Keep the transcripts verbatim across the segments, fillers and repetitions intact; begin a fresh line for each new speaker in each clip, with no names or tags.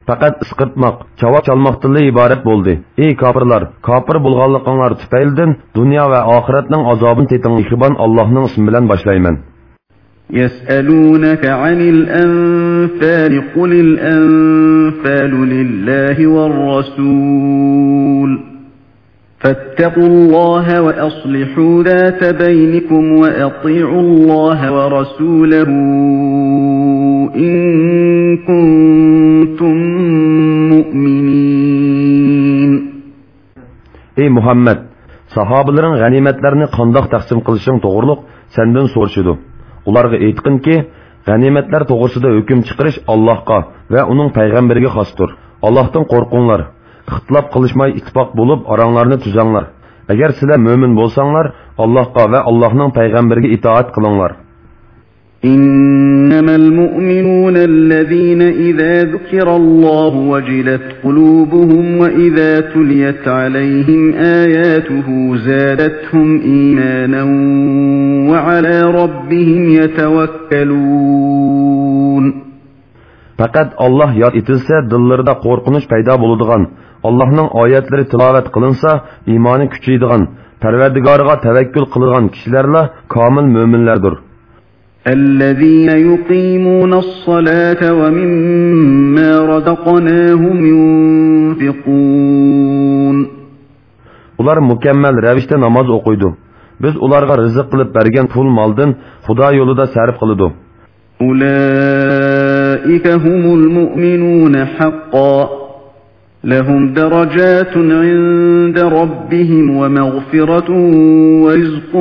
faqat isqirtmoq, javob chalmoqdan iborat bo'ldi. Ey kofirlar, kofir bo'lganliklaringiz tufaylidan dunyo va oxiratning azobini teting. Mehribon Allohning ismi bilan boshlayman.
يسألونك عن الأنفال قل الأنفال لله والرسول فاتقوا الله وأصلحوا ذات بينكم وأطيعوا الله ورسوله إن كنتم مؤمنين.
Ey Muhammed, sahabaların ganimetlerini qandoq taqsim qilishing to'g'riliq sendan so'rashidi. Ularga aytqinki, g'animatlar to'g'risida hukm chiqarish Allohga va uning payg'ambariga xosdir. Allohdan qo'rqinglar. Ixtilof qilishmay ittifoq bo'lib, oranglarni tuzanglar. Agar sizlar mo'min bo'lsanglar, Allohga va Allohning payg'ambariga itoat qilinglar.
إنما المؤمنون الذين إذا ذكر الله وجلت قلوبهم وإذا تليت عليهم آياته زادتهم إيمانا وعلى ربهم يتوكلون.
Fakat Allah yad etilse dillerinde korkunuş payda bulunduğun, Allah'ın ayetleri tilavet kılınsa imanı küçüydüğün, Perverdigarıga tevekkül kılığın kişilerle kamil müminlerdir.
الذين يقيمون الصلاة ومما رزقناهم ينفقون.
Ular mükemmel revişte namaz okuydu. Biz ularga rızık kılıp bergen pul maldan Xudo yolunda sarf kılıdı.
أولئك هم المؤمنون حقا لهم درجات عند ربهم ومغفرة ورزق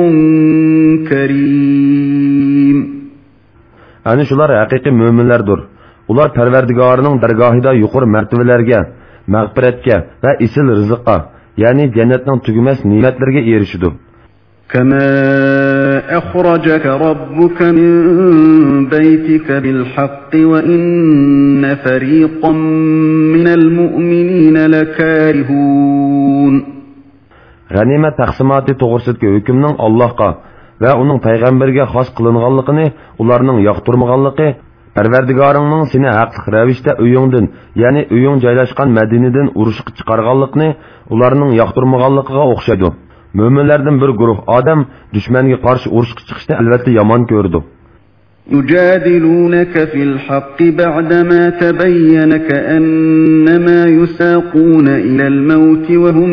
كريم.
Ani şular haqiqiy müminlerdir. Ular Perverdigarının dergahida yuqur mertebelerge, mağfiretke ve isil rızıkka, yani cennetin tügümez nimetlerge erişidir.
كما أخرجك ربك من بيتك بالحق وإن فريقا من المؤمنين لكارهون.
Ganimet taqsimati to'g'risidagi hukmning Allohga va uning payg'ambariga xos qilinganligini ularning yoqtirmaganligi, Parvardigoringning seni haqliq ravishda uyingdan, ya'ni uying joylashgan Madinadan urushga chiqarganligini ularning yoqtirmaganligiga o'xshaydi. Müminlerden bir guruh adam düşmanga qarshi urushga chiqishni albatta yomon ko'rdi.
يجادلونك في الحق بعدما تبين كأنما يساقون إلى الموت وهم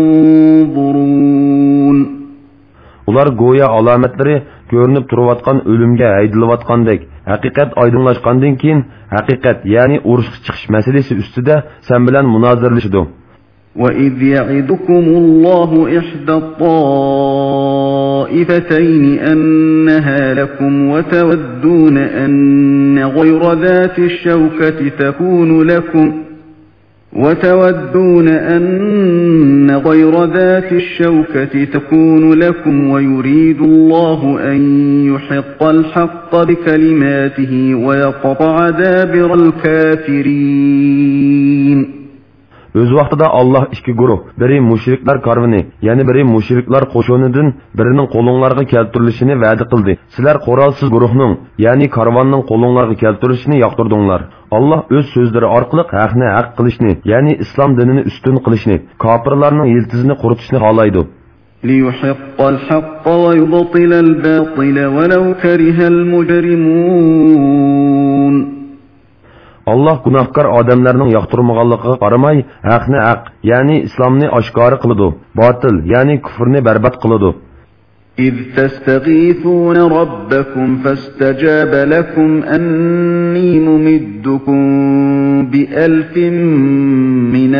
ينظرون.
Ular go'ya alametleri görünüp turayotgan ölümge haydilayotgandek, haqiqat oydinlashgandan keyin haqiqat, ya'ni urushga chiqish masalasi ustida sen bilan munozirlashdi.
وَإِذْ يَعِدُكُمُ اللَّهُ إِحْدَى الطَّائِفَتَيْنِ أَنَّهَا لَكُمْ وَتَوَدُّونَ أَنَّ غَيْرَ ذَاتِ الشَّوْكَةِ تَكُونُ لَكُمْ وَتَوَدُّونَ أَنَّ غَيْرَ ذَاتِ الشَّوْكَةِ تَكُونُ لَكُمْ وَيُرِيدُ اللَّهُ أَن يُحِقَّ الْحَقَّ بِكَلِمَاتِهِ وَيَقْطَعَ دَابِرَ الْكَافِرِينَ.
Öz vaqtida Allah ikki guruh, biri müşriklar karvini, yani biri müşriklar qo'shonidan birining qo'linglarga keltirilishini va'da qildi. Sizlar qurolsiz guruhning, yani karvonning qo'linglarga keltirilishini yoqtirdinglar. Allah öz so'zlari orqali haqni haq qilishni, yani islom dinini ustun qilishni, kofirlarning yiltizini quritishni xohlaydi.
لِيُحِقَّ الْحَقَّ وَيُبْطِلَ الْبَاطِلَ وَلَوْ كَرِهَ الْمُجْرِمُونَ.
Allah günahkar adamlarning yoqtirmaganligiga qaramay, haqni haq, ya'ni islomni oshkora qiladi, botil, ya'ni kufrni barbod qiladi.
إِذْ تَسْتَغِيثُونَ رَبَّكُمْ فَاسْتَجَابَ لَكُمْ أَنِّي مُمِدُّكُمْ بِأَلْفٍ مِّنَ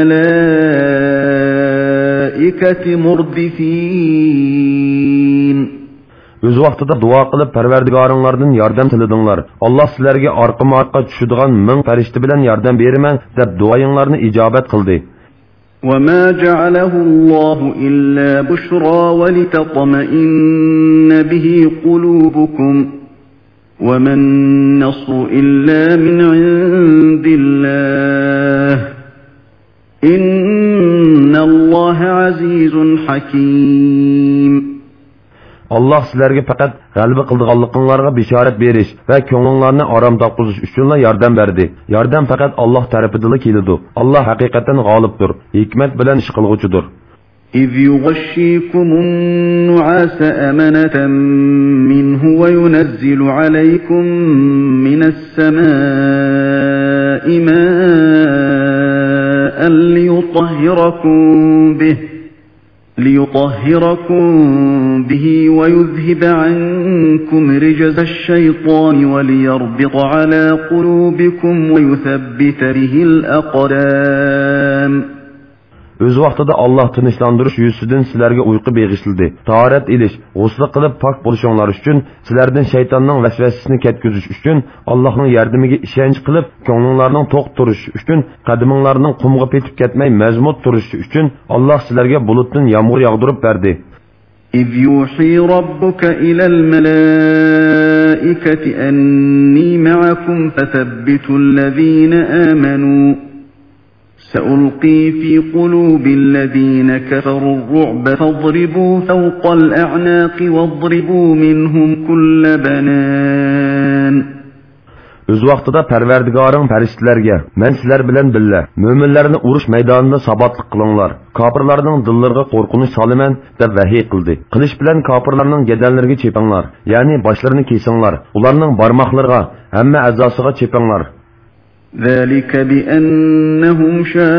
الْمَلَائِكَةِ مُرْدِفِينَ.
Öz vaqtida duo qilib Parvardigoringlardan yordam tiladinglar. Allah sizlarga orqa-orqa tushadigan ming farishta bilan yordam beraman deb duoyinglarni ijobat qildi.
وَمَا جَعَلَهُ اللَّهُ إِلَّا بُشْرَى وَلِتَطْمَئِنَّ بِهِ قُلُوبُكُمْ وَمَا النَّصْرُ إِلَّا مِنْ عِندِ اللَّهِ إِنَّ اللَّهَ عَزِيزٌ حَكِيمٌ.
Allah sizlarga faqat g'alaba qildiganliklaringizga bishorat berish va ko'nglingizni orom topqizish uchunla yordam berdi. Yordam faqat Alloh tarafidan keladi. Alloh haqiqatan g'olibdir, hikmat bilan ish qilg'uchidir.
إذ يغشيكم النعاس أمنة منه وينزل عليكم من السماء ماء ليطهركم به ليطهركم به ويذهب عنكم رجز الشيطان وليربط على قلوبكم ويثبت به الأقدام.
Öz vaqtida Allah tinchlandirish yuzidan sizlarga uyqu beg'ishladi. Tahorat ilish, g'usl qilib pok bo'lishinglar uchun, sizlardan shaytonning vasvasasini ketkizish uchun, Allohning yordamiga ishonch qilib, ko'nglingizni to'q turish uchun, qadaminglarning qumga petib ketmay mazmut turishi uchun Alloh sizlarga bulutdan yomg'ir yog'dirib berdi.
إذ يوحي ربك إلى الملائكة أني معكم فثبتوا الذين آمنوا سألقي في قلوب الذين كفروا الرعب فاضربوا فوق الأعناق واضربوا منهم كل بنان.
Öz vaqtida Parvardigoring farishtalarga, men sizlar bilan billa mo'minlarni urush maydonida sabatlik qilinglar. Kofirlarning dillariga qo'rqinish soliman deb vahiy qildi. Qilish bilan kofirlarning gadallariga chepinglar, ya'ni boshlarini kesinglar. Ularning barmoqlariga, hamma a'zosiga chepinglar.
ذلك بأنهم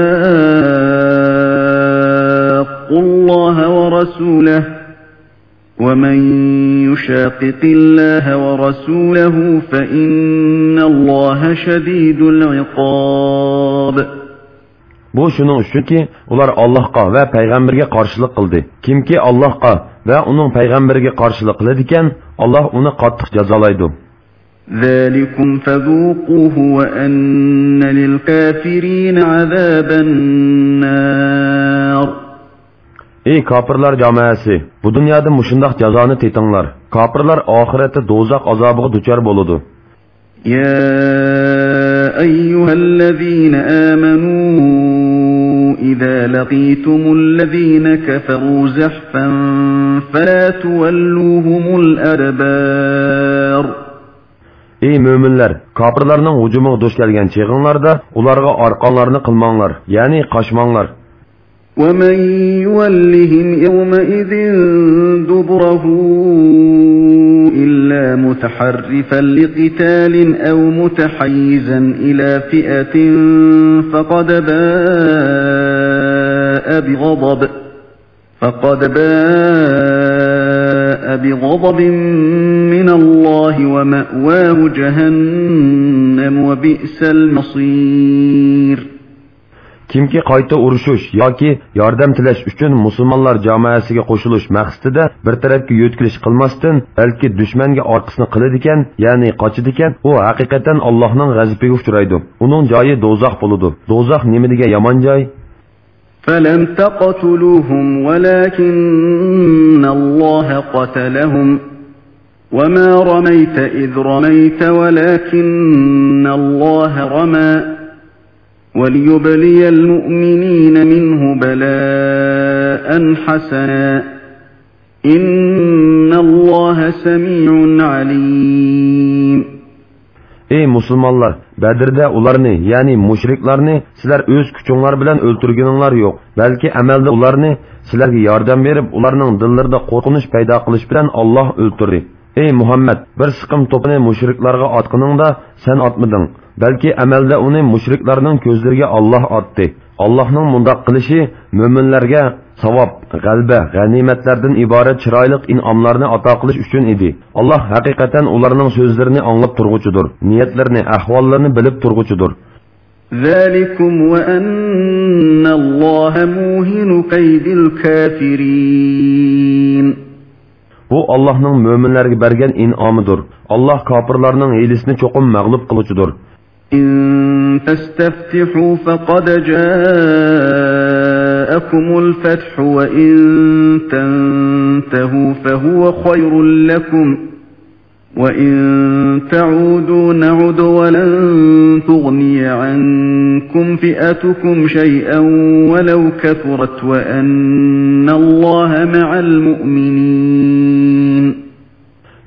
شاقوا الله ورسوله ومن يشاقق الله ورسوله فإن الله شديد العقاب.
Bu şunun üçünki ular Allah'a ve peygamberge karşılık kıldı. Kimki Allah'a ve onun peygamberge karşılık kıldı iken Allah onu qattiq jazolaydi.
ذلكم فذوقوه وأن للكافرين عذاب النار.
Ey kafirlar camiası, bu dünyada muşundaq cazanı tetinglar. Kafirlar ahirette dozaq azabıga duçar boludu.
يا أيها الذين آمنوا إذا لقيتم الذين كفروا زحفا فلا تولوهم الأدبار.
Ey müminler, kafirlarning hujumiga duch kelgan cheg'inglarda ularga orqonlarni qilmanglar, ya'ni qochmanglar.
ومن يولهم يومئذ دبره إلا متحرفا لقتال أو متحيزا إلى فئة فقد باء بغضب فقد باء بغضب من الله ومأواه جهنم وبئس المصير.
Kimki qayta urushish yoki yordam tilash uchun musulmonlar jamoasiga qo'shilish maqsadida bir tarafga yo'tkilish qilmasdan, balki dushmanga orqasini qiladi ekan, ya'ni qochadi ekan, u haqiqatan Allohning g'azabiga uchraydi. Uning joyi do'zax bo'ladi. Do'zax nima degan yomon joy?
فلم تقتلوهم ولكن الله قتلهم وما رميت إذ رميت ولكن الله رمى وليبلي المؤمنين منه بلاء حسنا إن الله سميع عليم.
Ey musulmonlar, Bedir'de ularni, yani müşriklarni sizler öz küçünglar bilen öldürgününler yok. Belki amelde ularni sizlerge yardım verip ularning dillerinde korkunuş payda kılış bilen Allah öldürdü. Ey Muhammed, bir sıkım topunu müşriklarga atqınında sen atmadın. Belki amelde onu müşriklarning gözlerine Allah attı. Allah'ның mundaq qilishi müminlerge savab, g'alba, g'animatlardan iborat chiroyli in'omlarni ato qilish uchun edi. Alloh haqiqatan ularning so'zlarini anglab turg'uchidir, niyatlarini, ahvollarini bilib turg'uchidir.
Zalikum wa anna Alloha muhinu kaydil kafirin.
Bu Allohning mo'minlarga bergan in'omidir. Alloh kofirlarning hiylesini cho'qim mag'lub qiluvchidir.
إن تستفتحوا فقد جاءكم الفتح وإن تنتهوا فهو خير لكم وإن تعودوا نعد ولن تغني عنكم فئتكم شيئا ولو كثرت وأن الله مع المؤمنين.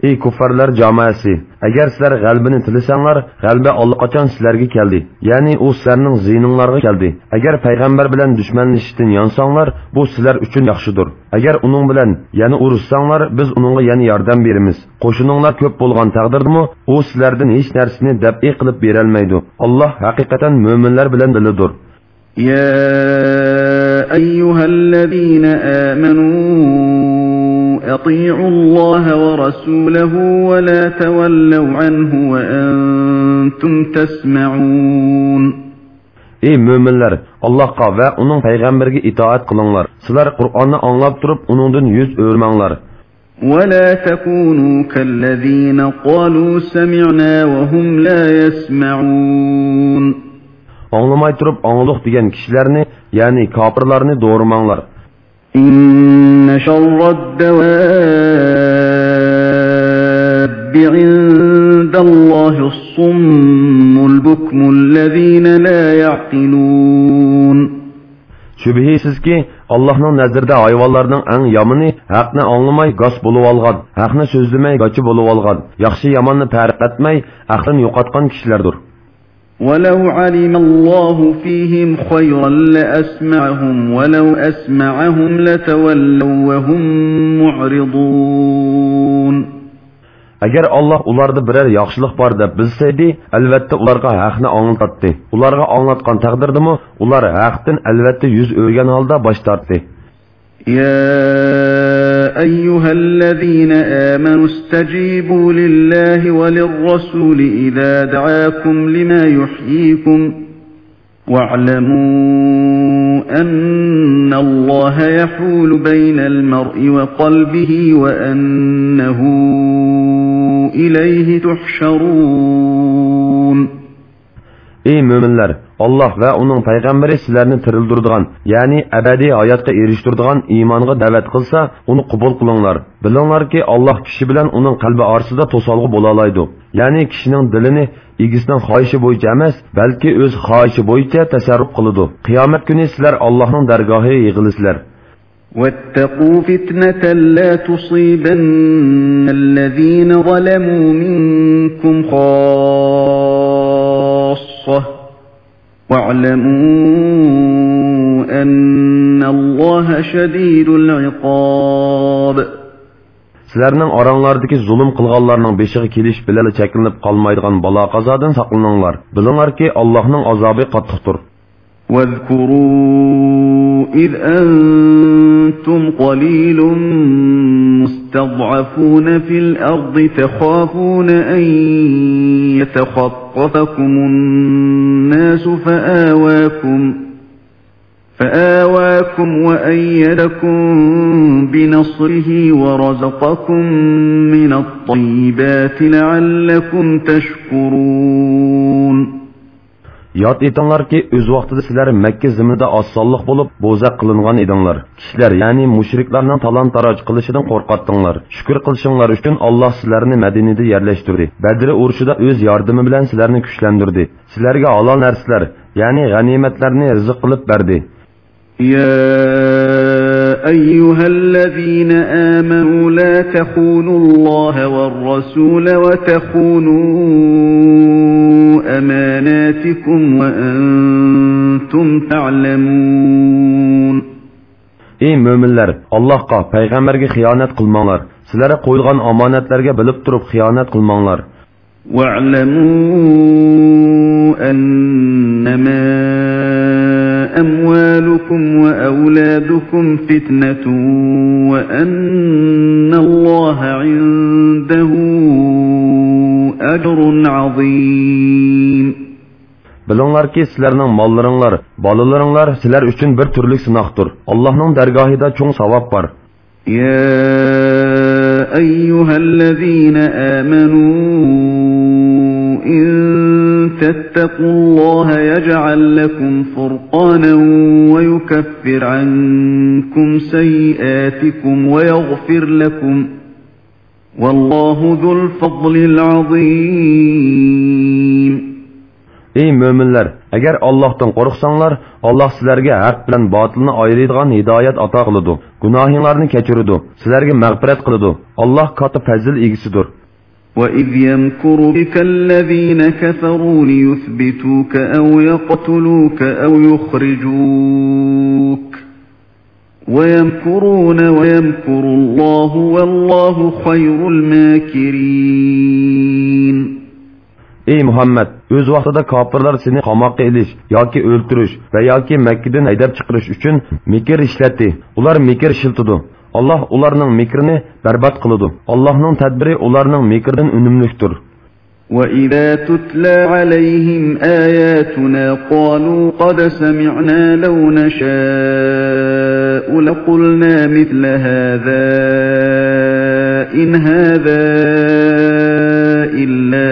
Ey kuffarlar jamoasi, agar sizlar g'albini tilasanglar, g'alba allaqachon sizlarga keldi. Ya'ni u sizlarning ziyninglarga keldi. Agar payg'ambar bilan dushmanlashishdan yonsanglar, bu sizlar uchun yaxshidir. Agar uning bilan yana urushsanglar, biz uningga yana yordam beramiz. Qo'shininglar ko'p bo'lgan taqdirdami, u sizlardan hech narsani dab'i qilib bera olmaydi. Alloh haqiqatan mu'minlar bilan bilidir.
Ya ayyuhallazina amanu أطيعوا الله ورسوله ولا تولوا عنه وأنتم تسمعون.
Ey müminler, Allah'a ve onun peygamberine itaat kılınlar. Sizler Kur'an'ı anlap durup onundan yüz örmənlər.
ولا تكونوا كالذين قالوا سمعنا وهم لا يسمعون.
Anlamay durup anlıq diyen kişilerini, yani kafirlerini doğurmanlar.
إن شر الدواب عند الله الصم البكم الذين لا يعقلون.
Şübhisiz ki Allah'ın nazarında hayvanlarning eng yomoni haqni anglamay g'as bo'lib olgan, haqni so'zlamay gachi bo'lib olgan, yaxshi yomonni farq etmay aqlini yo'qotgan kishilardir.
ولو علم الله فيهم خيرا لأسمعهم ولو أسمعهم لتولوا وهم معرضون.
Agar Allah ularda birer yaxshilik bor deb bilsaydi, albatta ularga haqni anglatdi. Ularga anglatgan taqdirdami, ular haqdan albatta yuz o'rgan holda bosh tortdi.
يا أيها الذين آمنوا استجيبوا لله وللرسول إذا دعاكم لما يحييكم واعلموا أن الله يحول بين المرء وقلبه وأنه إليه تحشرون.
Ey müminler, Allah ve onun peygamberi sizlerini tirildirdiğen, yani ebedi hayatga eriştirdiğen imanға davet kılsa, onu kubul kılınlar. Bilinglar ki Allah kişi bilen onun kalbi arsıda tosalgı bolalaydı. Yani kişinin dilini igisinin xahişi boyunca emas, belki öz xahişi boyunca tasarruf kılıdı. Kıyamet günü sizler Allah'ın dergahı yığılısılar.
واتقوا فتنة لا تصيبن الذين ظلموا منكم خاصة واعلموا أن الله شديد العقاب.
Sizlerning oranglardagi zulm qilganlarning beshiga kelish bilan cheklanib qolmaydigan balo qazodan saqlaninglar. Bilinglarki Allohning azobi qattiqdir.
واذكروا إذ أنتم قليل مستضعفون في الأرض تخافون أن يتخطفكم الناس فآواكم فآواكم وأيدكم بنصره ورزقكم من الطيبات لعلكم تشكرون.
Yad etinglar ki öz vaqtida sizlar Makka zimida osonlik bo'lib bo'zaq qilingan edinglar. Kishilar, ya'ni mushriklarning talon-taroj qilishidan qo'rqatdinglar. Shukr qilishinglar uchun Alloh sizlarni Madinada yerlashtirdi. Badr urushida o'z yordami bilan sizlarni kuchlantirdi. Sizlarga halol narsalar, ya'ni g'animatlarni rizq qilib berdi.
يا أيها الذين آمنوا لا تخونوا الله والرسول وتخونوا أماناتكم وأنتم تعلمون.
Ey müminler, Allah'a, peygamberge xiyanat qilmanglar. Sizlere qo'yilgan omonatlarga bilib turib xiyanat qilmanglar.
واعلموا أنما أموالكم وأولادكم فتنة وأن الله عنده أجر عظيم.
Bilinglar ki sizlerning mollaringlar, bolalaringlar sizlar uchun bir turlik sinoqdir. Allohning dargohida cho'ng savob bor.
يا أيها الذين آمنوا إن تتقوا الله يجعل لكم فرقانا ويكفر عنكم سيئاتكم ويغفر لكم والله ذو الفضل العظيم.
Ey müminler, Agar Allohdan qo'rqsanglar, Alloh sizlarga haq bilan botilni ayiradigan hidoyat ato qiladi. Gunohinglarni kechiradi. Sizlarga mag'firat qiladi. Alloh katta fazl egisidir.
وَإِذْ يَمْكُرُ بِكَ الَّذِينَ كَفَرُوا لِيُثْبِتُوكَ أَوْ يَقْتُلُوكَ أَوْ يُخْرِجُوكَ وَيَمْكُرُونَ وَيَمْكُرُ اللَّهُ وَاللَّهُ خَيْرُ الْمَاكِرِينَ.
Ey Muhammed, öz vaqtida kafirlar seni qamoqqa ilish yoki o'ldirish va yoki Makkadan haydab chiqarish uchun mikr ishlatdi. Ular mikr shiltidi. Allah ularning mikrini barbod qiladi. Allohning tadbiri ularning mikridan unumlikdir.
وَإِذَا تُتْلَى عَلَيْهِمْ آيَاتُنَا قَالُوا قَدْ سَمِعْنَا لَوْ نَشَاءُ لَقُلْنَا مِثْلَ هَذَا إِنْ هَذَا إِلَّا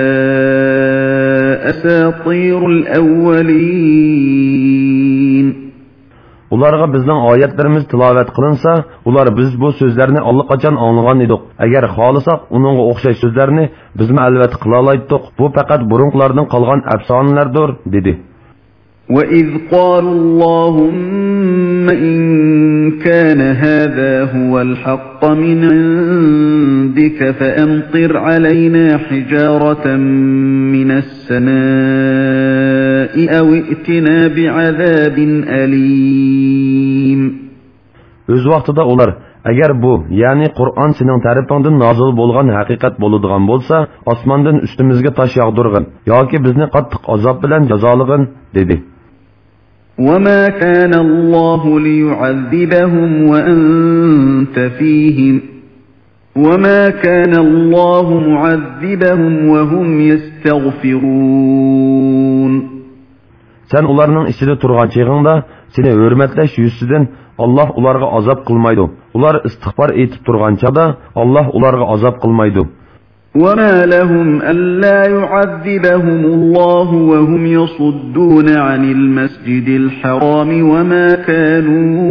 أَسَاطِيرُ الْأَوَّلِينَ.
Ularga bizning oyatlarimiz tilovat qilinsa, ular biz bu so'zlarni allaqachon anglagan edik. Agar xohlasak, uningga o'xshash so'zlarni bizmi albatta qila oldik. Bu faqat burunlardan qolgan afsonalardir, dedi.
وَإِذْ قَالُوا اللَّهُمَّ إِنْ كَانَ هَذَا هُوَ الْحَقَّ مِنْ عِنْدِكَ فَأَمْطِرْ عَلَيْنَا حِجَارَةً مِنَ السَّمَاءِ أَوْ ائْتِنَا بِعَذَابٍ أَلِيمٍ.
Öz vaqtida ular, agar bu, ya'ni Qur'on sening tarafingdan nozil bo'lgan haqiqat bo'ladigan bo'lsa, osmondan ustimizga tosh yog'dirgin yoki bizni qattiq azob bilan jazolig'in, dedi.
وَمَا كَانَ اللَّهُ لِيُعَذِّبَهُمْ وَأَنْتَ فِيهِمْ وَمَا كَانَ اللَّهُ مُعَذِّبَهُمْ وَهُمْ يَسْتَغْفِرُونَ. Sen
ularning ichida turgan cheg'ingda seni hurmatlash yuzidan Allah ularga azab qilmaydi. Ular istig'for etib turgan chaqda Allah ularga azab qilmaydi.
وَمَا لَهُمْ أَلَّا يُعَذِّبَهُمُ اللَّهُ وَهُمْ يَصُدُّونَ عَنِ الْمَسْجِدِ الْحَرَامِ وَمَا كَانُوا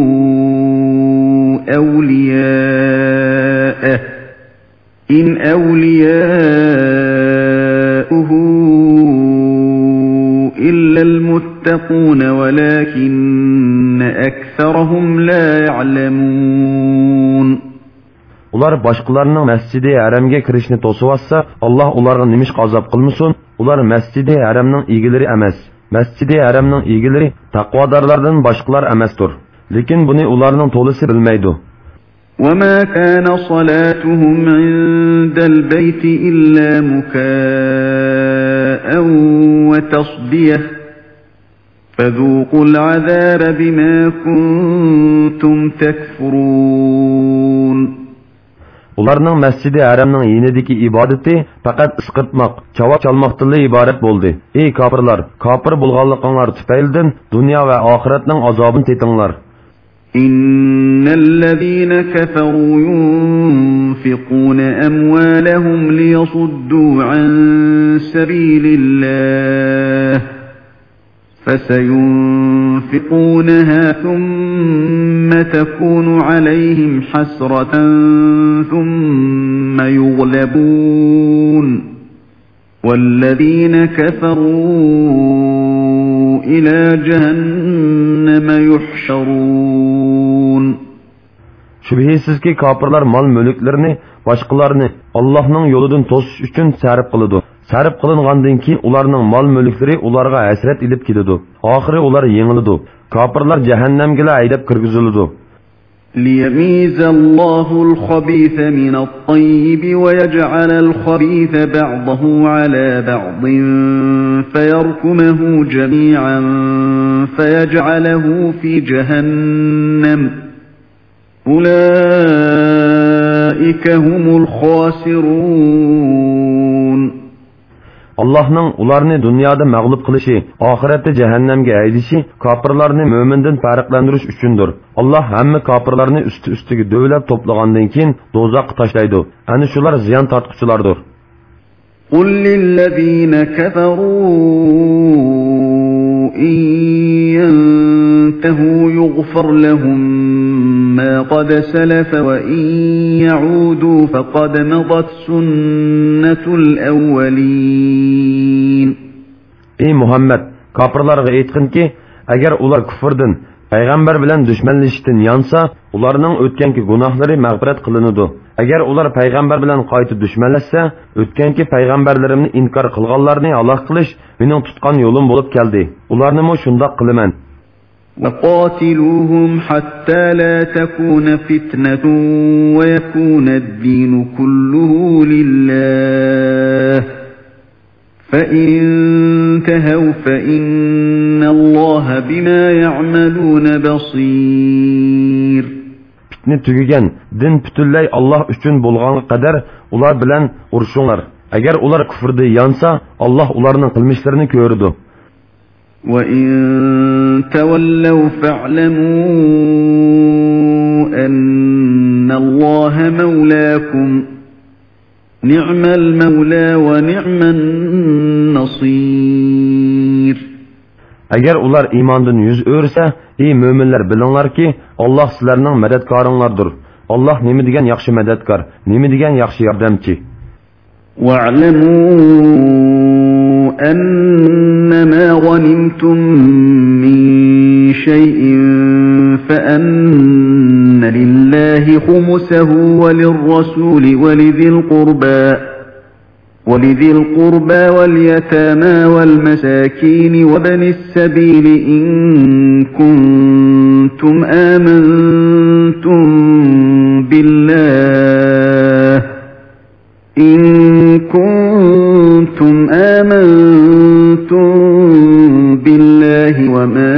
أَوْلِيَاءَهُ إِنْ أَوْلِيَاؤُهُ إِلَّا الْمُتَّقُونَ وَلَكِنَّ أَكْثَرَهُمْ لَا يَعْلَمُونَ.
Ular boshqalarning masjidi haramga kirishni to'sivassa, Alloh ularga nimish azab qilmasin. Ular masjidi haramning egilari emas. Masjidi haramning egilari taqvodorlardan boshqalar emasdir. Lekin buni ularning to'lisi bilmaydi.
وَمَا كَانَ صَلَاتُهُمْ عِندَ الْبَيْتِ إِلَّا مُكَاءً وَتَصْدِيَةً فَذُوقُوا الْعَذَابَ بِمَا كُنْتُمْ تَكْفُرُونَ.
Ularning masjidi haramning yinidagi ibodati faqat isqirtmoq, chavoq chalmoqdan iborat bo'ldi. Ey kofirlar, kofir bo'lganliginglar tufaylidan dunyo va oxiratning azobini tetinglar.
innallazina kafaru yunfiquna amwalahum liyasuddu an sabilillah فسينفقونها ثم تكون عليهم حسرة ثم يغلبون والذين كفروا إلى جهنم يحشرون.
Şübhəsizki kafirlar mal mülklerini, başqalarını Allah'ın yolundan tosish uchun sarf qiladi. Sarf qilingandan keyin ularning mal mulklari ularga hasrat ilib keladi. Oxiri ular yengiladi. Kafirlar jahannamga haydab kirgiziladi.
ليميز الله الخبيث من الطيب ويجعل الخبيث بعضه على بعض فيركمه جميعا فيجعله في جهنم أولئك هم الخاسرون.
Allah'ın ularni dunyoda mag'lub qilishi, oxiratda jahannamga haydishi kofirlarni mo'mindan farqlantirish uchundir. Alloh hamma kofirlarni usti-ustiga dovlab to'plagandan keyin do'zaxga tashlaydi. Ana shular ziyon tortquchilardir.
Qul lillazina kafaru in yantahu yughfar lahum ma qad salafa wa in ya'udu faqad madat sunnatul awwalin.
Ey Muhammed, Kafirlarga aytqinki, agar ular kufrdan, payg'ambar bilan dushmanlashishdan yansa, ularning o'tganki gunohlari mag'firat qilinadi. Agar ular payg'ambar bilan qayta dushmanlashsa, o'tganki payg'ambarlarimni inkor qilganlarni halok qilish mening tutgan yo'lim bo'lib keldi. Ularni mo shundoq qilaman.
وقاتلوهم حتى لا تكون فتنة ويكون الدين كله لله فإن انتهوا فإن الله بما يعملون بصير.
Fitne tügügen, din bütünley Allah üçün bolğan kadar ular bilen uruşunlar. Eğer ular küfürde yansa, Allah ularının kılmışlarını görürdü.
وَإِن تَوَلَّوْا فَاعْلَمُوا أَنَّ اللَّهَ مَوْلَاكُمْ نِعْمَ الْمَوْلَى وَنِعْمَ النَّصِيرُ.
Eğer ular imandan yüz öğürse, ey müminler bilinglar ki Allah sizlerinin medetkarınlardır. Allah nemi degen yaxşı medetkar, nemi degen yaxşı yardımcı.
وَاعْلَمُوا أَنَّمَا غَنِمْتُم مِّن شَيْءٍ فَأَنَّ لِلَّهِ خُمُسَهُ وَلِلرَّسُولِ وَلِذِي الْقُرْبَى وَلِذِي الْقُرْبَى وَالْيَتَامَى وَالْمَسَاكِينِ وَابْنِ السَّبِيلِ إِن كُنتُمْ آمَنتُم بِاللَّهِ إِن كُنتُمْ آمَنتُم بِاللَّهِ وَمَا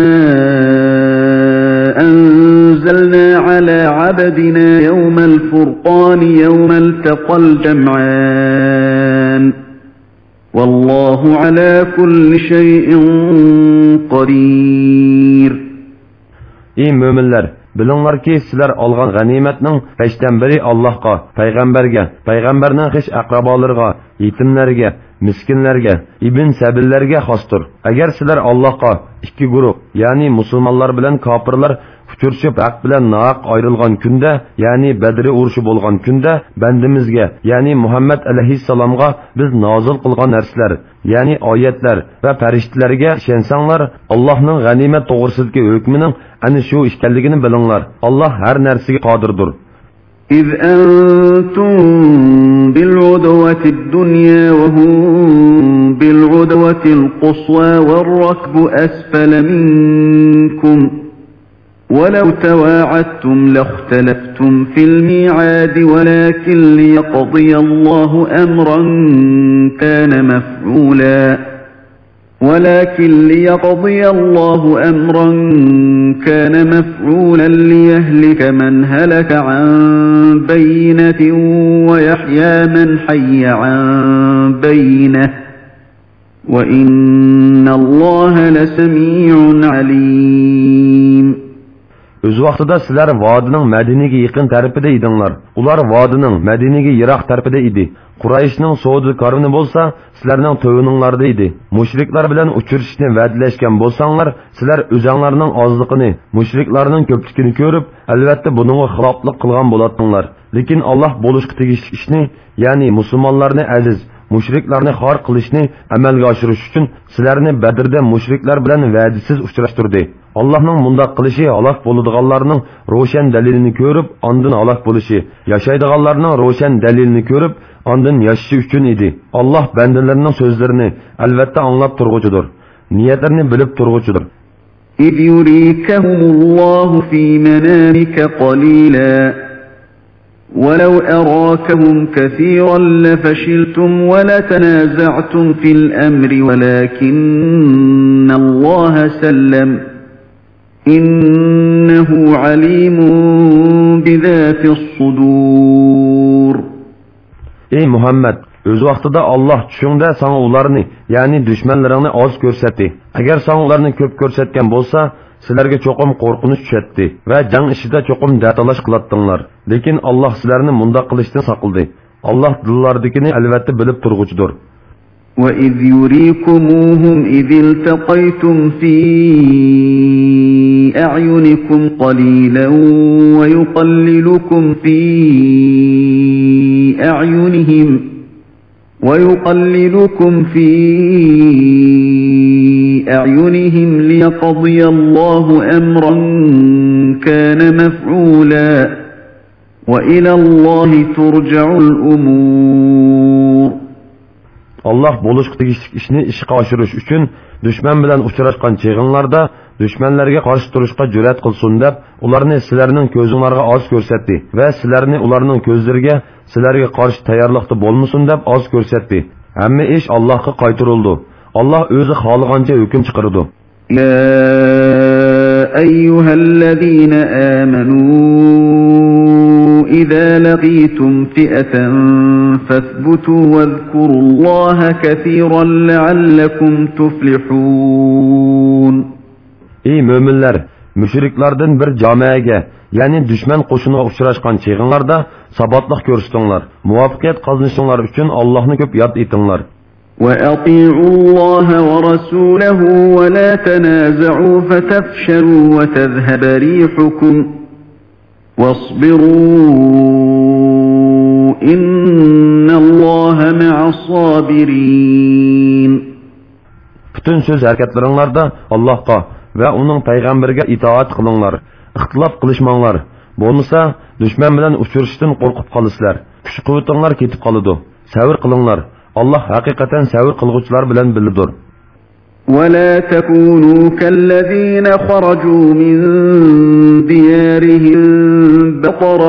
أَنزَلْنَا عَلَى عَبْدِنَا يَوْمَ الْفُرْقَانِ يَوْمَ الْتَقَى الْجَمْعَانِ وَاللَّهُ عَلَى كُلِّ شَيْءٍ قَدِيرٌ.
Ey müminler! Bilinglar ki sizler algan ganimetning beşten biri Allah'a, peygamberge, peygamberning hiç akrabalarga, yetimlerge, miskinlerge, ibn sabillerge xostur. Agar sizler Allah'a iki guruh, yani musulmonlar bilan kafirlar uçuruşup haq bilan naq ayrılgan kunda, yani Bedri uruşu bolgan kunda, bendimizge, yani Muhammed aleyhisselamga biz nazil qilgan narslar, yani ayetler ve feriştelerge şensanglar, Allah'ның ganimet toğırsidagi hükmünün ani şu işkelligini bilinglar. Allah her nersige qadirdir.
إذ أنتم بالعدوة الدنيا وهم بالعدوة القصوى والركب أسفل منكم ولو تواعدتم لاختلفتم في الميعاد ولكن ليقضي الله أمرا كان مفعولا ولكن ليقضي الله أمرا كان مفعولا ليهلك من هلك عن بينة ويحيى من حي عن بينة وإن الله لسميع عليم.
Öz vaqtida sizlar vodining Madinaga yaqin tarafida edinglar. Ular vodining Madinaga yiroq tarafida edi. Qurayshning savdo karvoni bo'lsa, sizlarning to'yininglarda edi. Mushriklar bilan uchrashishni va'dalashgan bo'lsanglar, sizlar o'zinglarning ozliqini, mushriklarning ko'pligini ko'rib, albatta buningga xiloflik qilgan bo'lardinglar. Lekin Alloh bo'lishga tegishli ishni, ya'ni musulmonlarni aziz, mushriklarni xor qilishni amalga oshirish uchun sizlarni Badrda mushriklar bilan va'dasiz uchrashtirdi. Allah'ның mundaq qilishi halok bo'ladiganlarning ro'shan dalilini ko'rib, ondan halok bo'lishi, yashaydiganlarning ro'shan dalilini ko'rib, ondan yashashi uchun edi. Alloh bandalarining so'zlarini albatta anglab turg'uchidir, niyatlarini bilib turg'uchidir.
إذ يريكهم الله في منامك قليلا ولو أراكهم كثيرا لفشلتم ولتنازعتم في الأمر ولكن الله سلم إنه عليم بذات الصدور.
Ey Muhammed! Öz vaqtida Allah tushingda sana ularni, ya'ni dushmanlaringni oz ko'rsatdi. Agar sana ularni ko'p ko'rsatgan bo'lsa, sizlarga cho'qim qo'rqinish tushadi va jang ishida cho'qim datalash qilatdinglar. Lekin Alloh sizlarni mundaq qilishdan saqladi. Alloh dillardagini albatta bilib turg'uchidir.
وَإِذْ يُرِيكُمُوهُمْ إِذِ الْتَقَيْتُمْ فِي أَعْيُنِكُمْ قَلِيلًا وَيُقَلِّلُكُمْ فِي أَعْيُنِهِمْ وَيُقَلِّلُكُمْ فِي أعينهم ليقضي الله أمرا كان مفعولا وإلى الله ترجع الأمور.
Allah bo'lishqa tegishli ishni ishga oshirish uchun dushman bilan uchrashgan cheg'inlarda dushmanlarga qarshi turishga jur'at qilsin deb ularni sizlarning ko'zinglarga oz ko'rsatdi va sizlarni ularning ko'zlariga sizlarga qarshi tayyorlikda bo'lmasin deb oz ko'rsatdi. Hamma ish Allohga qaytarildi. Allah o'zi xohlagancha hukm chiqardi.
Ya ayyuhallazina amanu إذا لقيتم فئة فاثبتوا واذكروا الله كثيرا لعلكم تفلحون. Ey müminler, müşriklerden bir camiye, yani düşman qo'shiniga uchrashgan cheg'inlarda sabatlik ko'rsatinglar. Muvaffaqiyat qozonishinglar uchun Allohni ko'p yod etinglar. وأطيعوا الله ورسوله ولا تنازعوا فتفشلوا وتذهب ريحكم واصبروا إن الله مع الصابرين.
Bütün söz hareketleringlarda Allah'a ve onun peygamberine itaat kılınlar. İhtilaf kılışmanlar. Bo'lmasa düşman bilan uçurishdan qo'rqib qolasizlar. Kuch quvvatinglar ketib qoladi. Sabr qilinglar. Allah haqiqatan sabr qilguvchilar bilan birdir.
ولا تكونوا كالذين خرجوا من ديارهم بطرا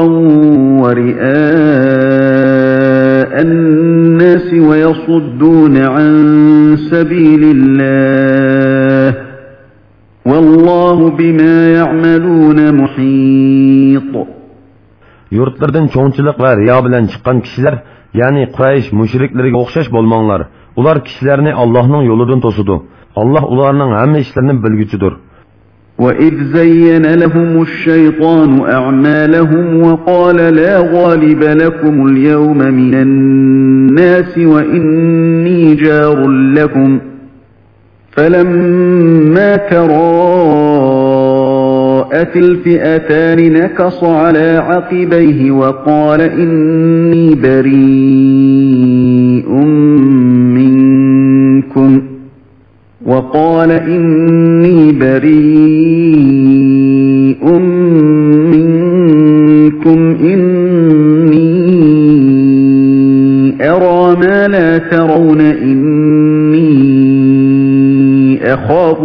ورئاء الناس ويصدون عن سبيل الله والله بما يعملون محيط.
Yurtlardan çoğunçılık ve riya bilen çıkan kişiler, yani Quraysh müşriklerine o'xshash bo'lmanglar. Ular kishilarni Allohning yo'lidan to'sidi. Allah ularning hamma ishlarini bilguchidir.
وَإِذْ زَيَّنَ لَهُمُ الشَّيْطَانُ أَعْمَالَهُمْ وَقَالَ لَا غَالِبَ لَكُمُ الْيَوْمَ مِنَ النَّاسِ وَإِنِّي جَارٌ لَكُمْ فَلَمَّا تَرَاءَتِ الْفِئَتَانِ نَكَصَ عَلَى عَقِبَيْهِ وَقَالَ إِنِّي بَرِيءٌ مِنْكُمْ وقال إني بريء منكم إني أرى ما لا ترون إني أخاف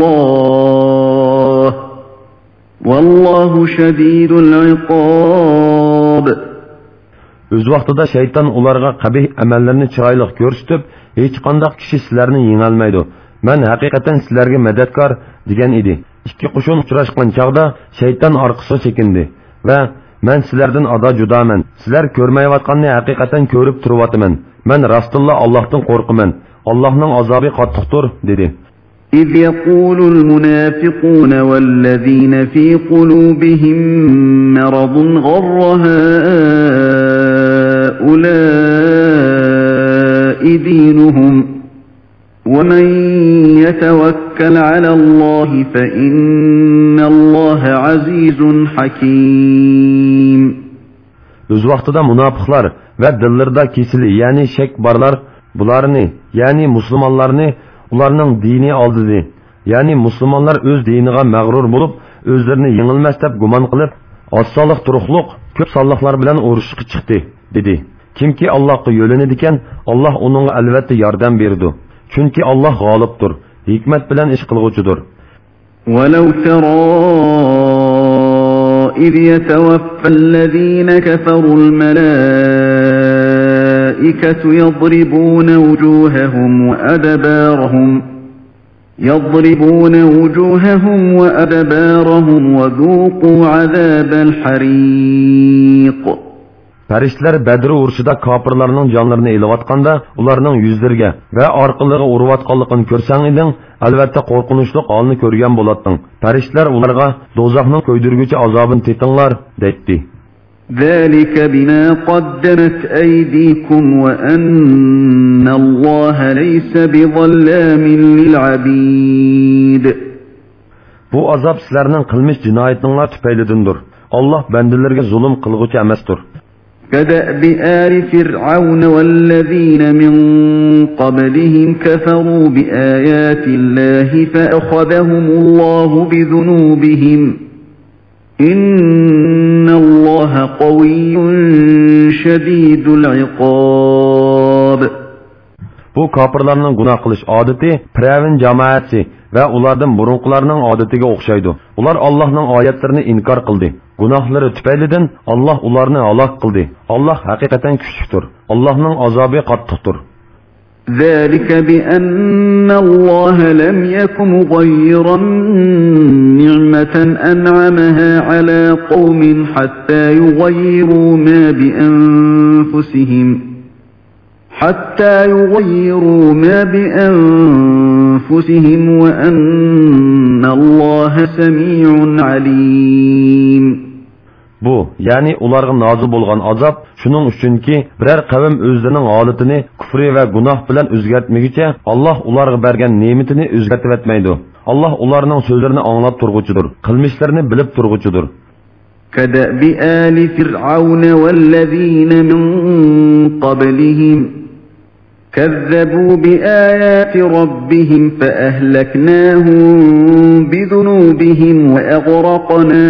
الله والله شديد العقاب.
Öz vaqtida şeytan ularga qabih amallarni chiroyli ko'rsatib, hech qanday kishi sizlarni yengolmaydi. Men haqiqatan sizlarga madadkor degan edi. Ikki qo'shin uchrashgan chaqda shayton orqasiga chekindi va men sizlardan ado judaman. Sizlar ko'rmayotganni haqiqatan ko'rib turibman. Men rostilla Allohdan qo'rqaman. Allohning azobi qattiqdir dedi.
إذ يقول المنافقون والذين في قلوبهم مرض غر هؤلاء دينهم ومن يتوكل على الله فإن الله عزيز حكيم.
Öz vaqtida munofiqlar va dillarda kesili, ya'ni shak borlar bularni, ya'ni musulmonlarni ularning dini oldidi. Ya'ni musulmonlar o'z diniga mag'rur bo'lib, o'zlarini yengilmas deb gumon qilib, osonlik turuqliq ko'p sonliqlar bilan urushga chiqdi, dedi. Kimki Allohga yo'linadi ekan, Alloh uningga albatta yordam berdi. Çünkü Allah g'olibdir, hikmat bilan ish qilguvchidir.
وَلَوْ تَرَى إِذْ يَتَوَفَّى الَّذِينَ كَفَرُوا الْمَلَائِكَةُ يَضْرِبُونَ وُجُوهَهُمْ وَأَدْبَارَهُمْ يَضْرِبُونَ وُجُوهَهُمْ وَأَدْبَارَهُمْ وَذُوقُوا عَذَابَ الْحَرِيقِ.
Farishtalar Badr urushida kofirlarning jonlarini elayotganda ularning yuzlariga va orqalariga urayotganligini ko'rsang eding, albatta qo'rqinchli holni ko'rgan bo'larding. Farishtalar ularga do'zaxning ko'ydirguchi azobini tetinglar dedi.
ذلك بما قدمت أيديكم وأن الله ليس بظلام للعبيد.
Bu azab sizlarning qilmish jinoyatinglar tufaylidandir. Allah bandalarga zulm qilguvchi emasdir.
كدأب آل فرعون والذين من قبلهم كفروا بآيات الله فأخذهم الله بذنوبهم إن الله قوي شديد العقاب.
Bu kafirlarning gunoh qilish odati Firavun jamoasi va ulardan burunqilarning odatiga o'xshaydi. Ular Allohning oyatlarini inkor qildi. Gunohlari tufaylidan Alloh ularni halok qildi. Alloh haqiqatan kuchlidir. Allohning azobi qattiqdir.
ذلك بأن الله لم يكن مغيرا نعمة أنعمها على قوم حتى يغيروا ما بأنفسهم حتى يغيروا ما بأنفسهم وأن الله سميع عليم.
Bu, yani ularga nazil bo'lgan azap shuning uchunki biror qavm o'zlarining holatini kufri va gunoh bilan o'zgartmaguncha Alloh ularga bergan ne'matini o'zgartib etmaydi. Alloh ularning so'zlarini anglab turg'uchidir, qilmishlarini bilib turg'uchidir.
كدأب آل فرعون والذين من قبلهم كذبوا بآيات ربهم فأهلكناهم بذنوبهم وأغرقنا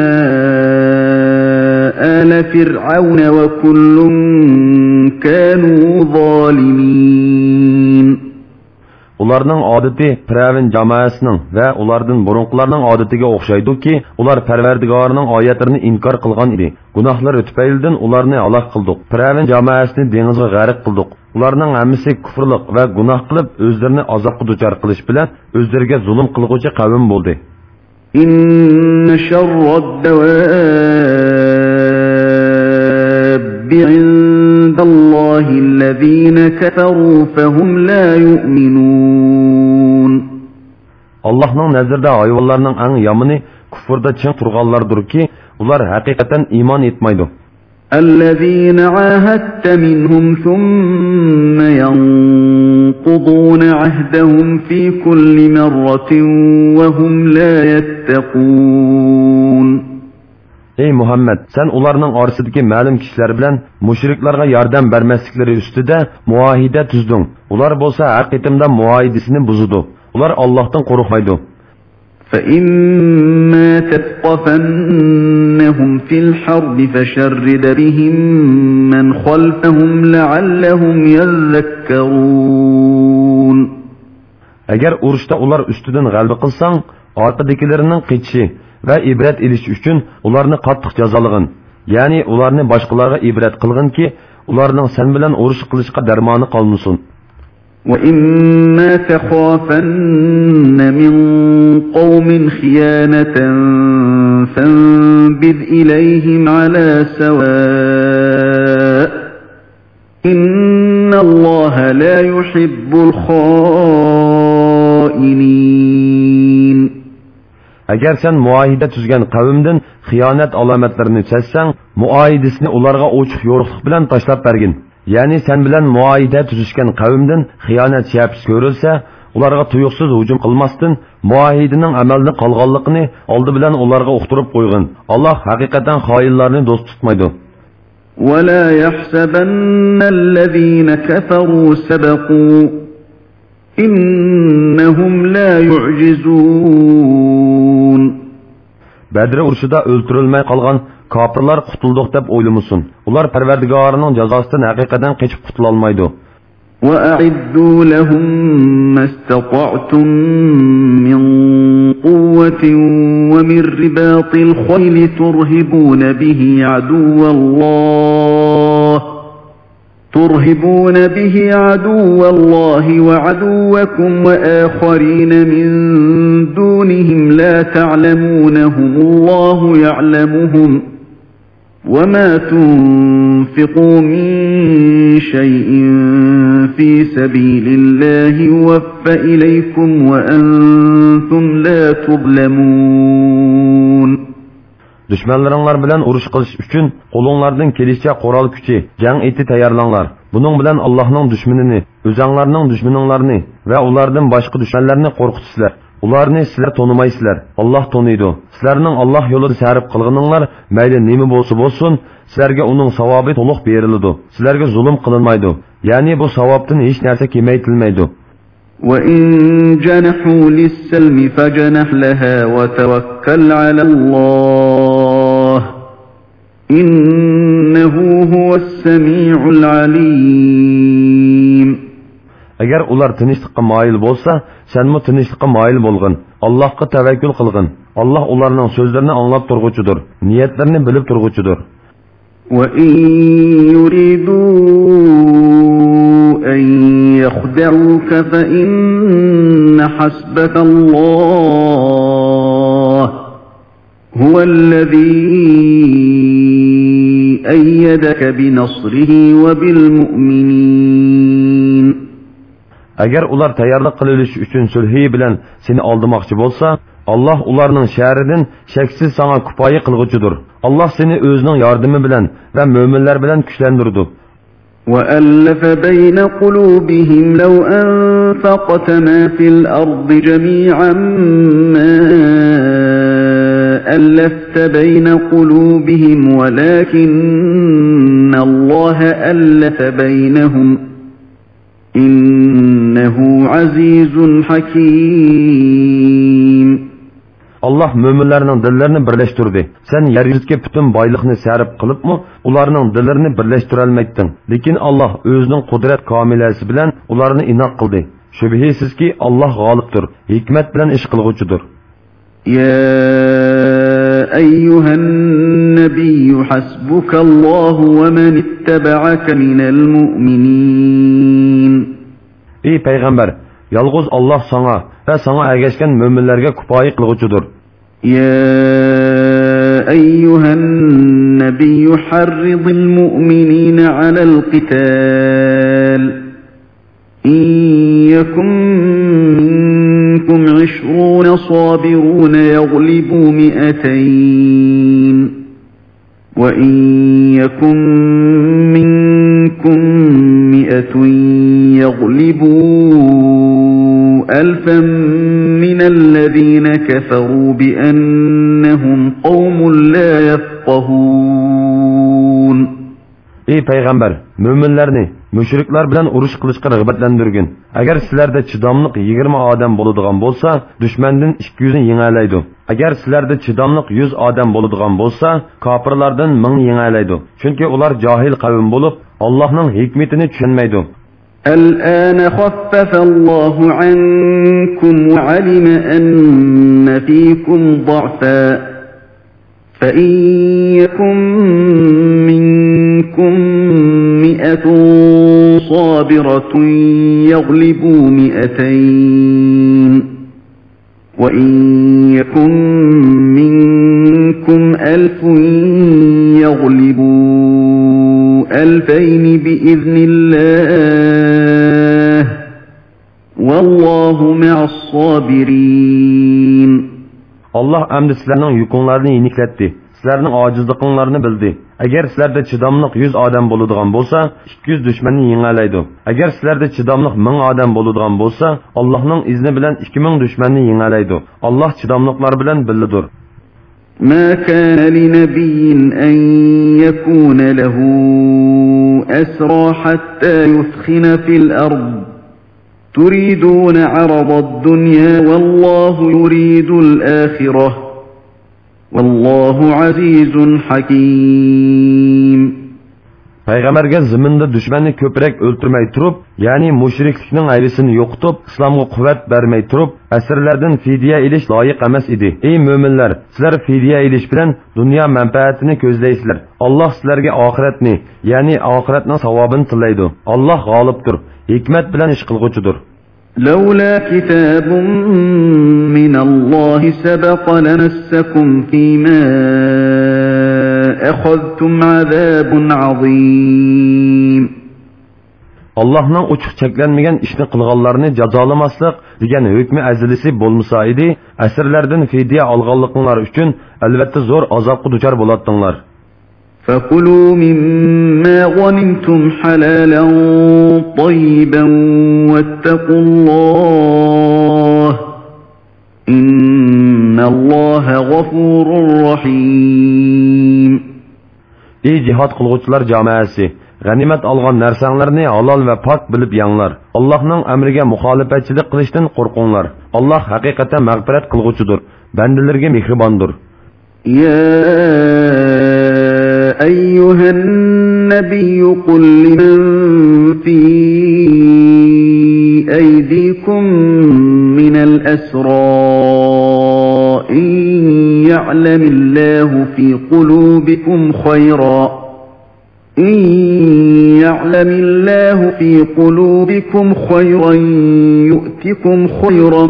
آل فرعون وكل كانوا ظالمين.
Ularning odati Firavun jamoasining va ulardan burunqilarning odatiga o'xshaydi-ki, ular Parvardigorning oyatlarini inkor qilgan edi. Gunohlari tufaylidan ularni halok qildik. Firavun jamoasini dengizga g'arq qildik. Ularning hammasi kufrlik va gunoh qilib, o'zlarini azobga duchor qilish bilan o'zlariga zulm qilguvchi qavm bo'ldi.
إن شر الدواب عند الله الذين كفروا فهم لا يؤمنون.
Allah'ның nazarda hayvanlarning eng yomoni kufrda chin turganlardirki, ular haqiqatan iymon etmaydi.
الذين عاهدت منهم ثم ينقضون عهدهم في كل مرة وهم لا يتقون. Ey
Muhammed, sen ularning orasidagi ma'lum kishilar bilan mushriklarga yordam bermasliklari ustida muahida tuzding. Ular bo'lsa haqiqatda muahidasini buzdi. Ular Allohdan qo'rqmaydi.
فإما تثقفنهم في الحرب فشرد بهم من خلفهم لعلهم يذكرون.
Agar urushda ular ustidan g'alaba qilsang, orqadagilarining qichishi va ibrat elish uchun ularni qattiq jazolagin. Ya'ni ularni boshqalarga ibrat qilginki, ularning sen bilan urush qilishga darmoni qolmasin.
وَإِمَّا تَخَافَنَّ مِنْ قَوْمٍ خِيَانَةً فَانبِذْ إِلَيْهِمْ عَلَى سَوَاءٍ إِنَّ اللَّهَ لَا يُحِبُّ الْخَائِنِينَ.
Agar sen muahide tuzgan qavmdan xiyonet alomatlarini sezsang, muahidesini ularga ochiq yo'riqlik bilan tashlab bergin. Yani sen bilen muayide tuzuşkan kavimden xiyanet şapis görülse, ularga tuyuqsuz hücum qilmasdan muahidinin amelini qalğanlıqını aldı bilen ularga uqturup qo'ygin. Allah haqiqatan xoinlarni do'st tutmaydi.
وَلَا يَحْسَبَنَّ الَّذِينَ كَفَرُوا سَبَقُوا إِنَّهُمْ لَا يُعْجِزُونَ.
Badr urushida o'ltirilmay qolgan kafirlar qutulduq deb o'ylamusun. Ular Parvardigorining jazosidan haqiqatan qochib qutula olmaydi.
وَأَعِدُّوا لَهُم مَّا اسْتَطَعْتُم مِّن قُوَّةٍ وَمِن رِّبَاطِ الْخَيْلِ تُرْهِبُونَ بِهِ عَدُوَّ اللَّهِ تُرْهِبُونَ بِهِ عَدُوَّ اللَّهِ وَعَدُوَّكُمْ وَآخَرِينَ مِن دُونِهِمْ لَا تَعْلَمُونَهُمُ اللَّهُ يَعْلَمُهُمْ وَمَا تُنفِقُوا مِن شَيْءٍ فِي سَبِيلِ اللَّهِ يُوَفَّ إِلَيْكُمْ وَأَنْتُمْ لَا تُظْلَمُونَ.
Düşmanlarınlar bilen uruş qilish uchun qo'linglardan kelishicha qoral kuchi, jang eti tayyorlanglar. Buning bilan Allohning dushmanini, o'zinglarning dushmaninglarni va ulardan boshqa dushmanlarni qo'rqitisizlar. Ularni sizlar tonimaysizlar. Alloh toniydi. Sizlarning Alloh yo'lida sarf qilganinglar mayli nima bo'lsa bo'lsin, sizlarga uning savobi to'liq beriladi. Sizlarga zulm qilinmaydi. Ya'ni bu savobdan hech narsa kemaytilmaydi.
وَإِن جَنَحُوا لِلسَّلْمِ فَجَنَحْ لَهَا وَتَوَكَّلْ عَلَى اللَّهِ إِنَّهُ هُوَ السَّمِيعُ الْعَلِيمُ.
Agar ular tinchlikqa moyil bo'lsa, senmi tinchlikqa moyil bo'lgin. Allohga tavakkul qilgin. Alloh ularning so'zlarini anglab turg'uchidir, niyatlarini bilib turg'uchidir.
وَإِن يُرِيدُوا أَن يَخْدَعُوكَ فَإِنَّ حَسْبَكَ اللَّهُ هُوَ الَّذِي أَيَّدَكَ بِنَصْرِهِ وَبِالْمُؤْمِنِينَ. Agar
ular tayyorlik qililish uchun sulhi bilan seni oldirmoqchi bo'lsa, Allah ularning sharidan shaksiz sana kifoya qilguchidir. Allah seni o'zining yordami bilan va mu'minlar bilan kuchlantirdi.
وَأَلَّفَ بَيْنَ قُلُوبِهِمْ لَوْ أَنفَقْتَ مَا فِي الْأَرْضِ جَمِيعًا مَا أَلَّفْتَ بَيْنَ قُلُوبِهِمْ وَلَكِنَّ اللَّهَ أَلَّفَ بَيْنَهُمْ إِنَّهُ عَزِيزٌ حَكِيمٌ.
Allah müminlərinin dillerini birleştirdi. Sen yeryüzüge bütün baylıqını sərib qılıbmı, ularının dillerini birleştirəlməkdin. Lekin Allah özünün kudret kamilesi bilen ularını inat qıldı. Şübihisiz ki Allah galiptir, hikmet bilen iş qılğucudur.
Ya eyyuhen nebiyyü hasbukallahu ve men ittaba'aka minel mu'minin.
Ey Peygamber, yalğız Allah sana ve sana ergeçken müminlerge kupayi kılgıcıdır.
Ya eyyuhen nebiyyü harridil mu'minine alel qital. İn yekum minkum işrûne sabirûne yaglibû mi'ateyn. Ve in yekum minkum mi'atun yaglibû ألفا من الذين كفروا بأنهم قوم لا يفقهون.
Ey Peygamber, müminlerini müşrikler bilen uruş kılışqa rıgbatlandırgın. Agar sizlerde çidamlık yigirma adam boludigan bolsa, düşmenden ikki yüzünü yengäläýdi. Agar sizlerde çidamlık yüz adam boludigan bolsa, kafirlardan ming yengäläýdi. Çünkü ular jahil kavim bolup, Allah'ın hikmetini düşünmeýdi.
الآن خفف الله عنكم وعلم أن فيكم ضعفا فإن يكن منكم مئة صابرة يغلبوا مئتين وإن يكن منكم ألف يغلبوا ألفين بإذن الله والله مع الصابرين.
Allah əmdi sizlərinin yukunlarını yeniklətti. Sizlərinin acizliqinlarını bildi. Əgər sizlərdə çidamlıq yüz adam boludigan bolsa, ikki yüz düşməni yengəläýdi. Əgər sizlərdə çidamlıq ming adam boludigan bolsa, Allah'ın izni bilen ikki ming düşməni yengəläýdi. Allah çidamlıqlar bilen billidir.
ما كان لنبي أن يكون له أسرى حتى يثخن في الأرض تريدون عرض الدنيا والله يريد الآخرة والله عزيز حكيم.
Peygamberge ziminde düşmanını köprek öldürmeyi turup, yani müşriklikinin ayrısını yokutup, İslam'a kuvvet vermeyi turup, esirlerden fidye iliş layık emes idi. Ey müminler, sizler fidye iliş bilen dünya menfaatini közleysizler. Allah sizlerge ahiretini, yani ahiretinin savabını tilaydı. Allah galiptir, hikmet bilen iş kılgıcıdır.
لولا كتاب من الله سبق لمسكم فيما أخذتم عذاب عظيم.
Allah'ın uçuq çeklenmegen işini qılğanlarını cazalamaslık degan hükmü əzilisi bolmasa idi, əsirlərdən fidye alğanlıqlar üçün əlbəttə zor azabqa duçar bolatdınlar.
فَكُلُوا مِمَّا غَنِمْتُمْ حَلَالًا طَيِّبًا وَاتَّقُوا اللَّهَ إن الله غفور رحيم.
Ey jihad qilguvchilar jamoasi, g'animat olgan narsalarni halol va pok bilib yanglar. Allohning amriga muxolifatchilik qilishdan qo'rqinglar. Alloh haqiqatan mag'firat qilguvchidir, bandalarga mehribondir.
يا أيها النبي قل لمن في أيديكم من الأسرى إن يعلم الله في قلوبكم خيرا إن يعلم الله في قلوبكم خيرا يؤتكم خيرا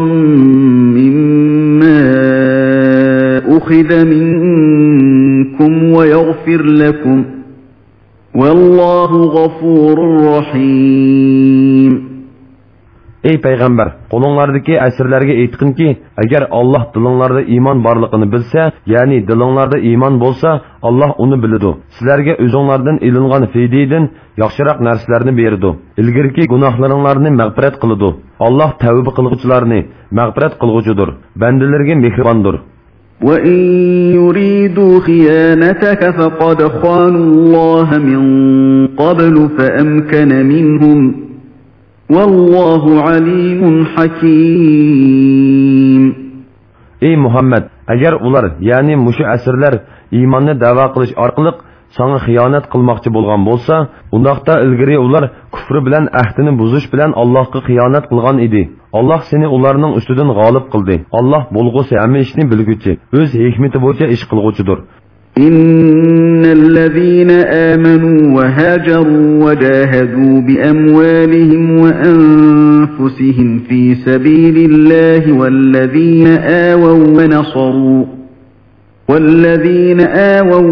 مما أخذ منكم ويغفر لكم والله غفور رحيم.
Ey payg'ambar, qo'linglardagi asirlarga aytqinki, agar Alloh dilinglarda iymon borligini bilsa, ya'ni dilinglarda iymon bo'lsa, Alloh uni biladi. Sizlarga o'zinglardan ilingan fidiydan yaxshiroq narsalarni beradi. Ilgirki gunohlaringlarni mag'firat qiladi. Alloh tavba qilguvchilarni mag'firat qilguvchidir, bandalarga mehribondir.
وَإِن يُرِيدُوا خِيَانَتَكَ فَقَدْ خَانُوا اللَّهَ مِن قَبْلُ فَأَمْكَنَ مِنْهُمْ وَاللَّهُ عَلِيمٌ حَكِيمٌ.
Ey Muhammed, agar ular, ya'ni mushu asirlar iymonni da'vo qilish orqali sana xiyonat qilmoqchi bo'lgan bo'lsa, undaqda ilgari ular kufri bilan ahdini buzish bilan Allohga xiyonat qilgan edi. Alloh seni ularning ustidan g'olib qildi. Alloh bo'lg'usi hamma ishni bilguchi, o'z hikmati bo'yicha ish qilguvchidir.
إن الذين آمنوا وهاجروا وجاهدوا بأموالهم وأنفسهم في سبيل الله والذين آووا ونصروا والذين آووا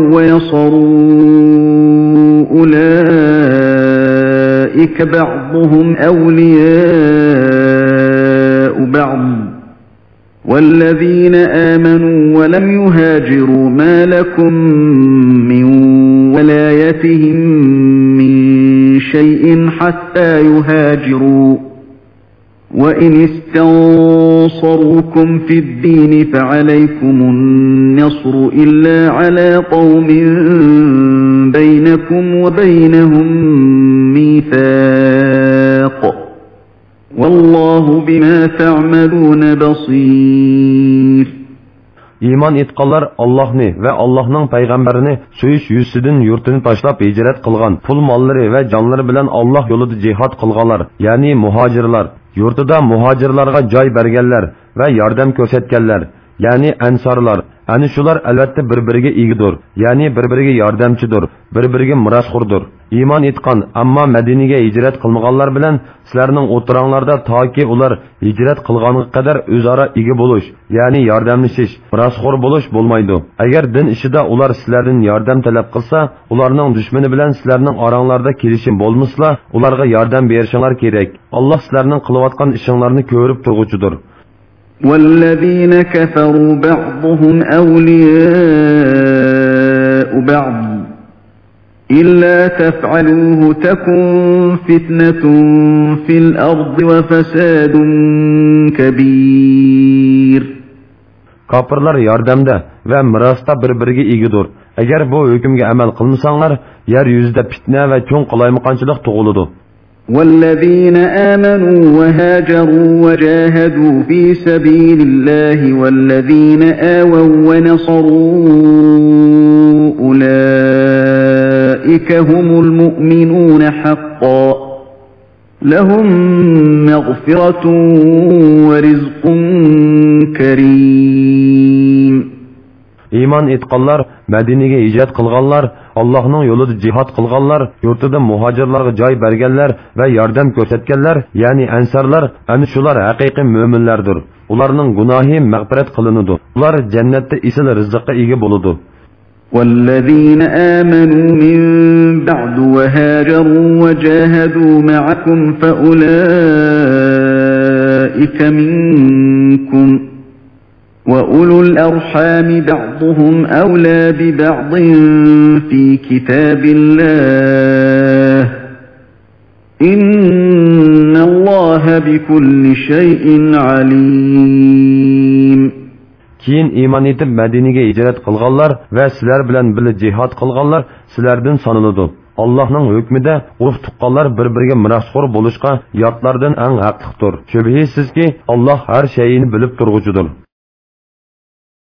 ونصروا أولئك بعضهم أولياء بعض والذين آمنوا ولم يهاجروا ما لكم من ولايتهم من شيء حتى يهاجروا وإن استنصروكم في الدين فعليكم النصر إلا على قوم بينكم وبينهم ميثاق والله بما تعملون بصير.
İman etqanlar Allah'ni ve Allah'ның peygamberini söyüş yüzsüdün yurtunu taşlap hicret kılgan, pul malları ve canları bilen Allah yolunda cihat kılganlar, yani muhacirlar, yurtida muhacirlarga joy berganlar ve yardım ko'rsatganlar, yani ensarlar. Ani shular albatta bir-biriga egidir, ya'ni bir-biriga yordamchidir, bir-biriga mirosxo'rdir. Iymon etgan, ammo Madinaga hijrat qilmaganlar bilan sizlarning o'tiranglarda toki ular hijrat qilganiga qadar o'zaro ega bo'lish, ya'ni yordamlashish, mirosxo'r bo'lish bo'lmaydi. Agar din ishida ular sizlardan yordam talab qilsa, ularning dushmani bilan sizlarning oranglarda kelishim bo'lmasa, ularga yordam berishinglar kerak. Alloh sizlarning qilayotgan ishinglarni ko'rib turg'uchidir.
والذين كفروا بعضهم أولياء بعض إلا تفعلوه تكن فتنة في الأرض وفساد كبير.
Kafirlar yordamda ve mirasda bir-biriga egidir. Eğer bu hükümge amel kılmasanlar, yeryüzünde fitne ve çoğun qalaymiqanchilik tug'iladi.
والذين آمنوا وهاجروا وجاهدوا في سبيل الله والذين آووا ونصروا أولئك هم المؤمنون حقا لهم مغفرة ورزق كريم.
İman etqanlar, Medine'ye hicret kılganlar, Allah'ın yolunda cihat kılganlar, yurtida muhacirlarga joy berganlar ve yardım ko'rsatganlar, yani ensarlar, ana shular haqiqiy müminlerdir. Ularning gunohi mag'firat qilinadi. Ular jannatda isil rizqqa ega bo'ladi.
والذين آمنوا من بعد وهاجروا وجاهدوا معكم فأولئك منكم وأولو الأرحام بعضهم أولى ببعض في كتاب الله إن الله بكل شيء عليم.
keyin iymon etib Madinaga hijrat qilganlar va sizlar bilan birga jihad qilganlar sizlardan sanaladi. Allohning hukmida urf tuqqanlar bir-biriga mirosxo'r bo'lishga yotlardan eng haqliqdir. Shubhisizki, Alloh har shayni bilib turg'uchidir.